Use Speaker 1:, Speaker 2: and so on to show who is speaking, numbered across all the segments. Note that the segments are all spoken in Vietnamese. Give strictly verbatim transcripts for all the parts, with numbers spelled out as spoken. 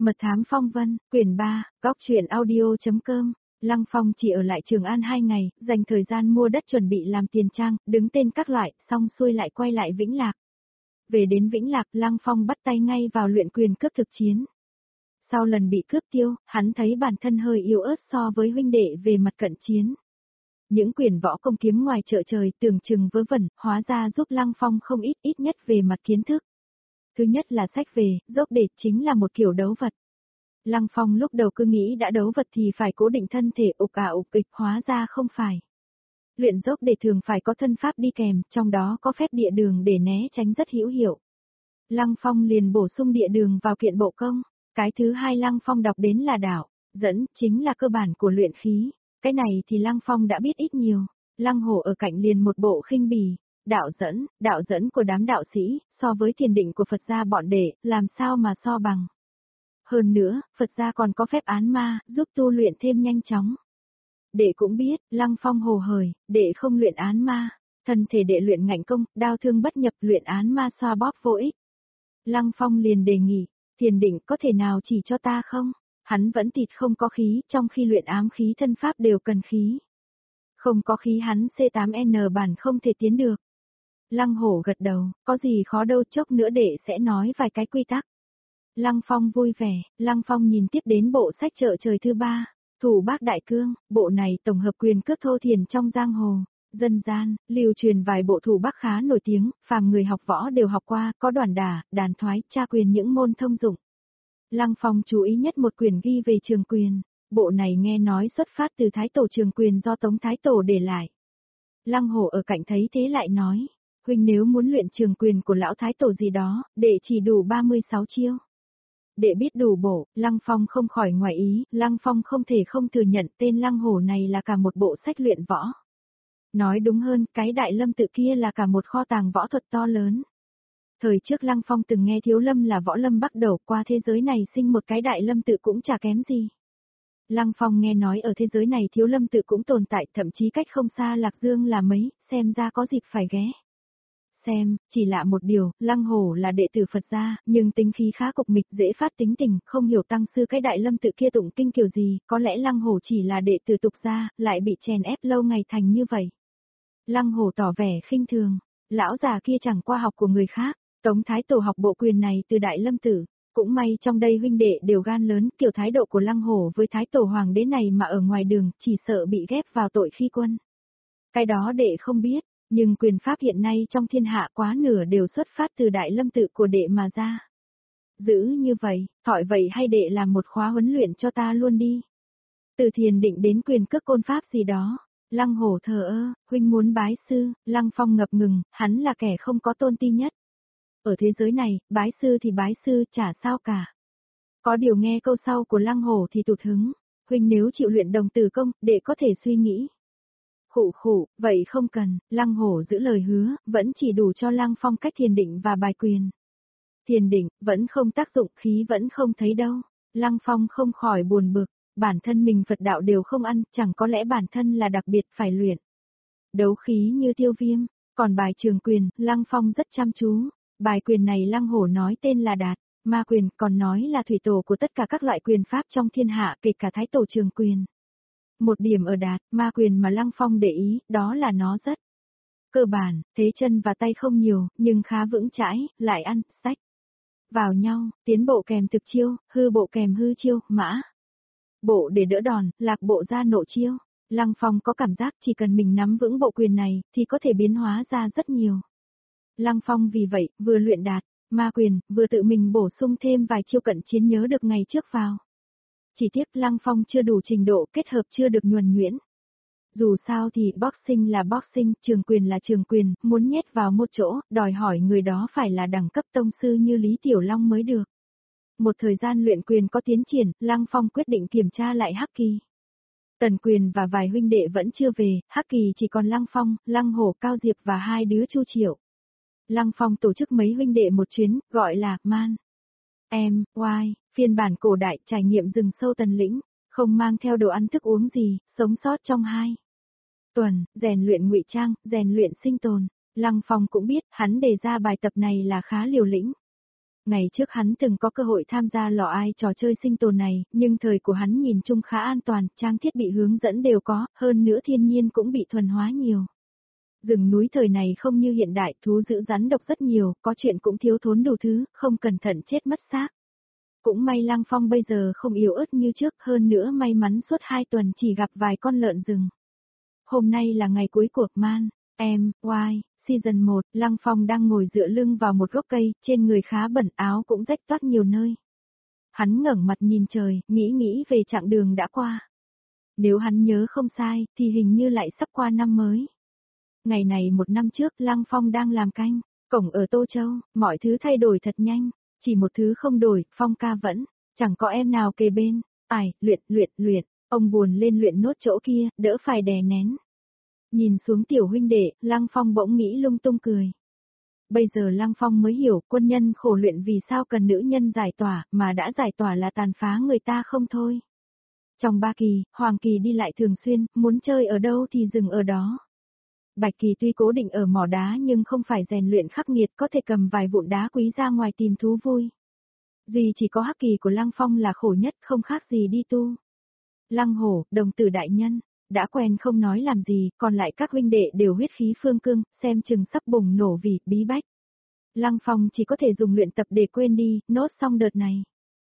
Speaker 1: Mật thám phong vân, quyển ba, góc truyện audio.com. Lăng Phong chỉ ở lại Trường An hai ngày, dành thời gian mua đất chuẩn bị làm tiền trang, đứng tên các loại, xong xuôi lại quay lại Vĩnh Lạc. Về đến Vĩnh Lạc, Lăng Phong bắt tay ngay vào luyện quyền cướp thực chiến. Sau lần bị cướp tiêu, hắn thấy bản thân hơi yếu ớt so với huynh đệ về mặt cận chiến. Những quyền võ công kiếm ngoài chợ trời tưởng chừng vớ vẩn, hóa ra giúp Lăng Phong không ít ít nhất về mặt kiến thức. Thứ nhất là sách về, dốc để chính là một kiểu đấu vật. Lăng Phong lúc đầu cứ nghĩ đã đấu vật thì phải cố định thân thể ục ả ục ịch, hóa ra không phải. Luyện dốc để thường phải có thân pháp đi kèm, trong đó có phép địa đường để né tránh rất hữu hiệu. Lăng Phong liền bổ sung địa đường vào kiện bộ công. Cái thứ hai Lăng Phong đọc đến là đạo, dẫn, chính là cơ bản của luyện khí. Cái này thì Lăng Phong đã biết ít nhiều. Lăng Hổ ở cạnh liền một bộ khinh bỉ. Đạo dẫn, đạo dẫn của đám đạo sĩ, so với thiền định của Phật gia bọn đệ, làm sao mà so bằng. Hơn nữa, Phật gia còn có phép án ma, giúp tu luyện thêm nhanh chóng. Đệ cũng biết, Lăng Phong hồ hởi, đệ không luyện án ma. Thân thể đệ luyện ngạnh công, đao thương bất nhập, luyện án ma xoa bóp vô ích. Lăng Phong liền đề nghị, thiền định có thể nào chỉ cho ta không? Hắn vẫn thịt không có khí, trong khi luyện ám khí thân pháp đều cần khí. Không có khí hắn C tám N bản không thể tiến được. Lăng Hổ gật đầu, có gì khó đâu, chốc nữa đệ sẽ nói vài cái quy tắc. Lăng Phong vui vẻ, Lăng Phong nhìn tiếp đến bộ sách chợ trời thứ ba, Thủ Bác Đại Cương, bộ này tổng hợp quyền cước thô thiền trong giang hồ. Dân gian, lưu truyền vài bộ thủ bác khá nổi tiếng, phàm người học võ đều học qua, có đoản đả, đàn thoái, tra quyền những môn thông dụng. Lăng Phong chú ý nhất một quyền ghi về trường quyền, bộ này nghe nói xuất phát từ Thái Tổ trường quyền do Tống Thái Tổ để lại. Lăng Hổ ở cạnh thấy thế lại nói, huynh nếu muốn luyện trường quyền của lão Thái Tổ gì đó, đệ chỉ đủ ba mươi sáu chiêu. Đệ biết đủ bộ, Lăng Phong không khỏi ngoài ý, Lăng Phong không thể không thừa nhận tên Lăng Hổ này là cả một bộ sách luyện võ. Nói đúng hơn, cái Đại Lâm Tự kia là cả một kho tàng võ thuật to lớn. Thời trước Lăng Phong từng nghe Thiếu Lâm là võ lâm bắt đầu, qua thế giới này sinh một cái Đại Lâm Tự cũng chả kém gì. Lăng Phong nghe nói ở thế giới này Thiếu Lâm Tự cũng tồn tại, thậm chí cách không xa Lạc Dương là mấy, xem ra có dịp phải ghé. Xem, chỉ lạ một điều, Lăng Hổ là đệ tử Phật gia, nhưng tính khí khá cục mịch, dễ phát tính tình, không hiểu tăng sư cái Đại Lâm Tự kia tụng kinh kiểu gì, có lẽ Lăng Hổ chỉ là đệ tử tục gia, lại bị chèn ép lâu ngày thành như vậy. Lăng Hổ tỏ vẻ khinh thường, lão già kia chẳng qua học của người khác, Tống Thái Tổ học bộ quyền này từ Đại Lâm Tử, cũng may trong đây huynh đệ đều gan lớn, kiểu thái độ của Lăng Hổ với Thái Tổ Hoàng đế này mà ở ngoài đường, chỉ sợ bị ghép vào tội khi quân. Cái đó đệ không biết, nhưng quyền pháp hiện nay trong thiên hạ quá nửa đều xuất phát từ Đại Lâm Tự của đệ mà ra. Giữ như vậy, thỏi vậy hay đệ làm một khóa huấn luyện cho ta luôn đi. Từ thiền định đến quyền cước côn pháp gì đó. Lăng Hổ thờ ơ, huynh muốn bái sư, Lăng Phong ngập ngừng, hắn là kẻ không có tôn ti nhất. Ở thế giới này, bái sư thì bái sư, chả sao cả. Có điều nghe câu sau của Lăng Hổ thì tụt hứng, huynh nếu chịu luyện đồng tử công, đệ có thể suy nghĩ. Khụ khụ, vậy không cần, Lăng Hổ giữ lời hứa, vẫn chỉ đủ cho Lăng Phong cách thiền định và bài quyền. Thiền định, vẫn không tác dụng, khí vẫn không thấy đâu. Lăng Phong không khỏi buồn bực. Bản thân mình Phật đạo đều không ăn, chẳng có lẽ bản thân là đặc biệt phải luyện. Đấu khí như tiêu viêm, còn bài trường quyền, Lăng Phong rất chăm chú. Bài quyền này Lăng Hổ nói tên là Đạt, ma quyền, còn nói là thủy tổ của tất cả các loại quyền pháp trong thiên hạ, kể cả Thái Tổ trường quyền. Một điểm ở Đạt, ma quyền mà Lăng Phong để ý, đó là nó rất cơ bản, thế chân và tay không nhiều, nhưng khá vững chãi, lại ăn, sách vào nhau, tiến bộ kèm thực chiêu, hư bộ kèm hư chiêu, mã bộ để đỡ đòn, lạc bộ ra nộ chiêu. Lăng Phong có cảm giác chỉ cần mình nắm vững bộ quyền này, thì có thể biến hóa ra rất nhiều. Lăng Phong vì vậy, vừa luyện Đạt, ma quyền, vừa tự mình bổ sung thêm vài chiêu cận chiến nhớ được ngày trước vào. Chỉ tiếc Lăng Phong chưa đủ trình độ, kết hợp chưa được nhuần nhuyễn. Dù sao thì boxing là boxing, trường quyền là trường quyền, muốn nhét vào một chỗ, đòi hỏi người đó phải là đẳng cấp tông sư như Lý Tiểu Long mới được. Một thời gian luyện quyền có tiến triển, Lăng Phong quyết định kiểm tra lại Hắc Kỳ. Tần Quyền và vài huynh đệ vẫn chưa về, Hắc Kỳ chỉ còn Lăng Phong, Lăng Hổ, Cao Diệp và hai đứa Chu Triệu. Lăng Phong tổ chức mấy huynh đệ một chuyến, gọi là Man Em, Oai, phiên bản cổ đại trải nghiệm rừng sâu Tần Lĩnh, không mang theo đồ ăn thức uống gì, sống sót trong hai tuần, rèn luyện ngụy trang, rèn luyện sinh tồn. Lăng Phong cũng biết, hắn đề ra bài tập này là khá liều lĩnh. Ngày trước hắn từng có cơ hội tham gia lò ai trò chơi sinh tồn này, nhưng thời của hắn nhìn chung khá an toàn, trang thiết bị hướng dẫn đều có, hơn nữa thiên nhiên cũng bị thuần hóa nhiều. Rừng núi thời này không như hiện đại, thú dữ rắn độc rất nhiều, có chuyện cũng thiếu thốn đủ thứ, không cẩn thận chết mất xác. Cũng may Lăng Phong bây giờ không yếu ớt như trước, hơn nữa may mắn suốt hai tuần chỉ gặp vài con lợn rừng. Hôm nay là ngày cuối của Man, M, Y, Season một, Lăng Phong đang ngồi dựa lưng vào một gốc cây, trên người khá bẩn, áo cũng rách toát nhiều nơi. Hắn ngẩng mặt nhìn trời, nghĩ nghĩ về chặng đường đã qua. Nếu hắn nhớ không sai, thì hình như lại sắp qua năm mới. Ngày này một năm trước, Lăng Phong đang làm canh, cổng ở Tô Châu, mọi thứ thay đổi thật nhanh, chỉ một thứ không đổi, Phong ca vẫn, chẳng có em nào kề bên, ải, luyện, luyện, luyện, ông buồn lên luyện nốt chỗ kia, đỡ phải đè nén. Nhìn xuống tiểu huynh đệ, Lăng Phong bỗng nghĩ lung tung cười. Bây giờ Lăng Phong mới hiểu quân nhân khổ luyện vì sao cần nữ nhân giải tỏa, mà đã giải tỏa là tàn phá người ta không thôi. Trong ba kỳ, Hoàng Kỳ đi lại thường xuyên, muốn chơi ở đâu thì dừng ở đó. Bạch Kỳ tuy cố định ở mỏ đá nhưng không phải rèn luyện khắc nghiệt, có thể cầm vài vụn đá quý ra ngoài tìm thú vui. Duy chỉ có Hắc Kỳ của Lăng Phong là khổ nhất, không khác gì đi tu. Lăng Hổ, đồng tử đại nhân, đã quen không nói làm gì, còn lại các huynh đệ đều huyết khí phương cương, xem chừng sắp bùng nổ vì bí bách. Lăng Phong chỉ có thể dùng luyện tập để quên đi, nốt xong đợt này.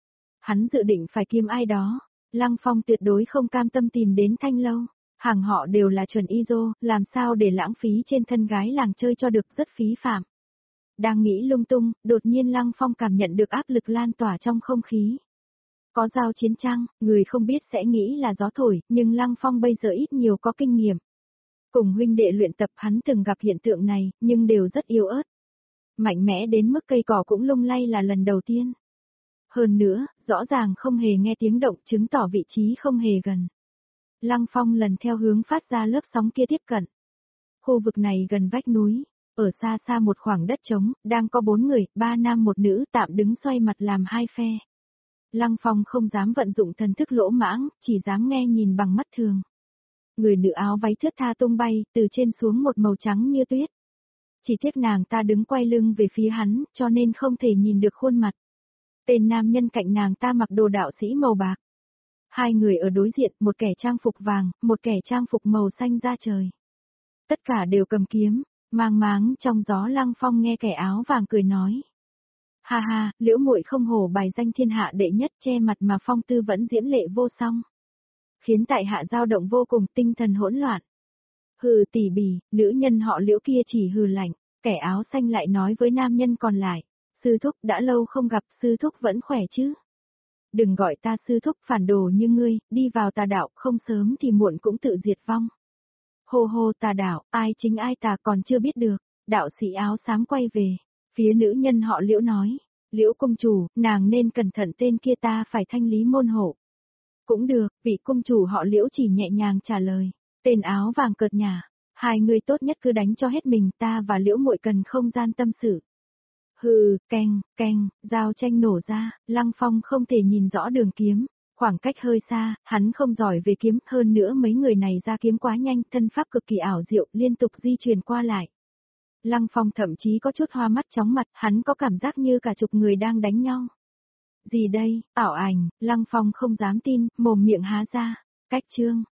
Speaker 1: Hắn dự định phải kiếm ai đó, Lăng Phong tuyệt đối không cam tâm tìm đến Thanh Lâu. Hàng họ đều là chuẩn i ét ô, làm sao để lãng phí trên thân gái làng chơi cho được, rất phí phạm. Đang nghĩ lung tung, đột nhiên Lăng Phong cảm nhận được áp lực lan tỏa trong không khí. Có giao chiến tranh, người không biết sẽ nghĩ là gió thổi, nhưng Lăng Phong bây giờ ít nhiều có kinh nghiệm. Cùng huynh đệ luyện tập hắn từng gặp hiện tượng này, nhưng đều rất yếu ớt. Mạnh mẽ đến mức cây cỏ cũng lung lay là lần đầu tiên. Hơn nữa, rõ ràng không hề nghe tiếng động, chứng tỏ vị trí không hề gần. Lăng Phong lần theo hướng phát ra lớp sóng kia tiếp cận. Khu vực này gần vách núi, ở xa xa một khoảng đất trống, đang có bốn người, ba nam một nữ tạm đứng xoay mặt làm hai phe. Lăng Phong không dám vận dụng thần thức lỗ mãng, chỉ dám nghe nhìn bằng mắt thường. Người nữ áo váy thướt tha tung bay, từ trên xuống một màu trắng như tuyết. Chỉ tiếc nàng ta đứng quay lưng về phía hắn, cho nên không thể nhìn được khuôn mặt. Tên nam nhân cạnh nàng ta mặc đồ đạo sĩ màu bạc. Hai người ở đối diện, một kẻ trang phục vàng, một kẻ trang phục màu xanh da trời. Tất cả đều cầm kiếm, mang máng trong gió. Lăng Phong nghe kẻ áo vàng cười nói. Ha ha, Liễu muội không hổ bài danh thiên hạ đệ nhất, che mặt mà phong tư vẫn diễm lệ vô song. Khiến tại hạ dao động vô cùng, tinh thần hỗn loạn. Hừ tỉ bỉ, nữ nhân họ Liễu kia chỉ hừ lạnh, kẻ áo xanh lại nói với nam nhân còn lại. Sư thúc đã lâu không gặp, sư thúc vẫn khỏe chứ? Đừng gọi ta sư thúc, phản đồ như ngươi, đi vào tà đạo, không sớm thì muộn cũng tự diệt vong. Hô hô tà đạo, ai chính ai tà còn chưa biết được. Đạo sĩ áo xám quay về, phía nữ nhân họ Liễu nói, Liễu công chủ, nàng nên cẩn thận, tên kia ta phải thanh lý môn hộ. Cũng được, vị công chủ họ Liễu chỉ nhẹ nhàng trả lời, tên áo vàng cợt nhả, hai người tốt nhất cứ đánh cho hết mình, ta và Liễu muội cần không gian tâm sự. Hừ, keng, keng, dao tranh nổ ra, Lăng Phong không thể nhìn rõ đường kiếm, khoảng cách hơi xa, hắn không giỏi về kiếm, hơn nữa mấy người này ra kiếm quá nhanh, thân pháp cực kỳ ảo diệu, liên tục di chuyển qua lại. Lăng Phong thậm chí có chút hoa mắt chóng mặt, hắn có cảm giác như cả chục người đang đánh nhau. Gì đây, ảo ảnh, Lăng Phong không dám tin, mồm miệng há ra, cách chương.